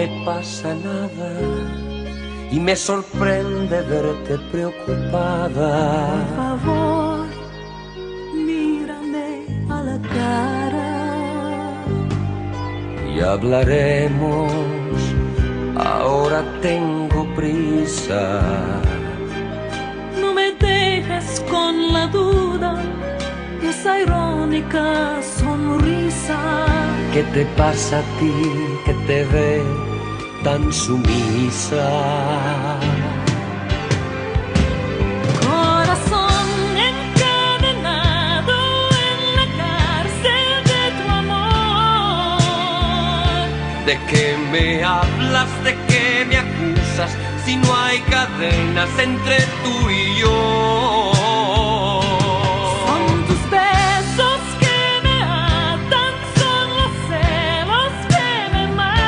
me pasa nada y me sorprende verte preocupada. Por favor, mírame a la cara y hablaremos, ahora tengo prisa. No me dejes con la duda y esa irónica sonrisa. ¿Qué te pasa a ti que te ve tan sumisa? Corazón encadenado en la cárcel de tu amor. ¿De qué me hablas? ¿De qué me acusas? Si no hay cadenas entre tú y yo. Son tus besos que me atan, son los celos que me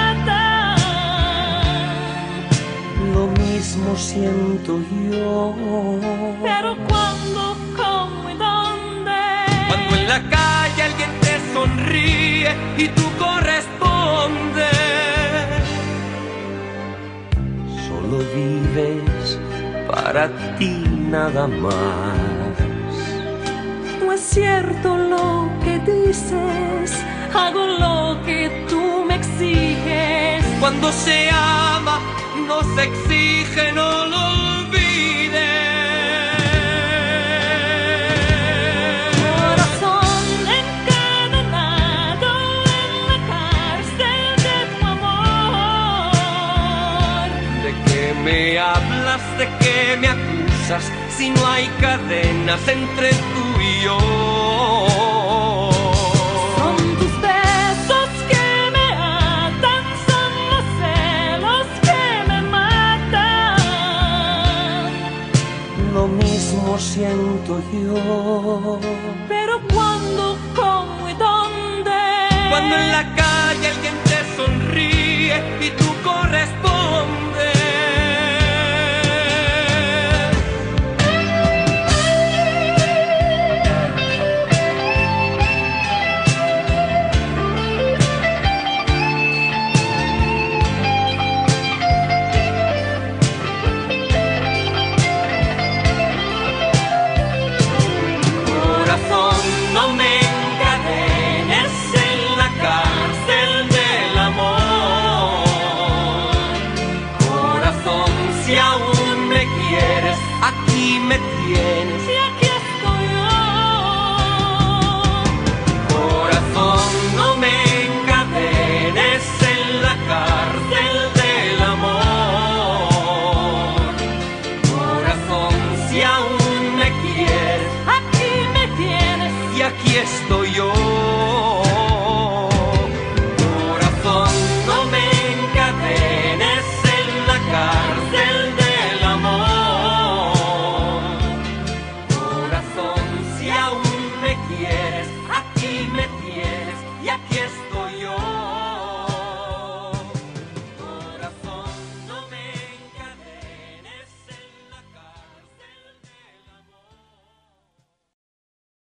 matan. Lo mismo siento yo. Pero ¿cuándo, cómo y dónde? Cuando en la calle alguien te sonríe y tú correspondes. Solo vives para ti nada más. No es cierto lo que dices, hago lo que tú me exiges. Cuando se ama, no se exige, no lo olvides. Corazón encadenado en la cárcel de tu amor. ¿De qué me hablas? ¿De qué me acusas? Si no hay cadenas entre tú y yo. Son tus besos que me atan, son los celos que me matan. Lo mismo siento yo. Pero ¿cuándo, cómo y dónde? Cuando en la calle alguien te sonríe y tú correspondes. Corazón, no me encadenes en la cárcel del amor. Corazón, si aún me quieres, aquí me tienes. Y aquí estoy yo. Corazón, no me encadenes en la cárcel del amor. Corazón, si aún me quieres, Aquí me tienes. y aquí estoy yo. Corazón, no me encadenes en la cárcel del amor. Corazón, si aún me quieres.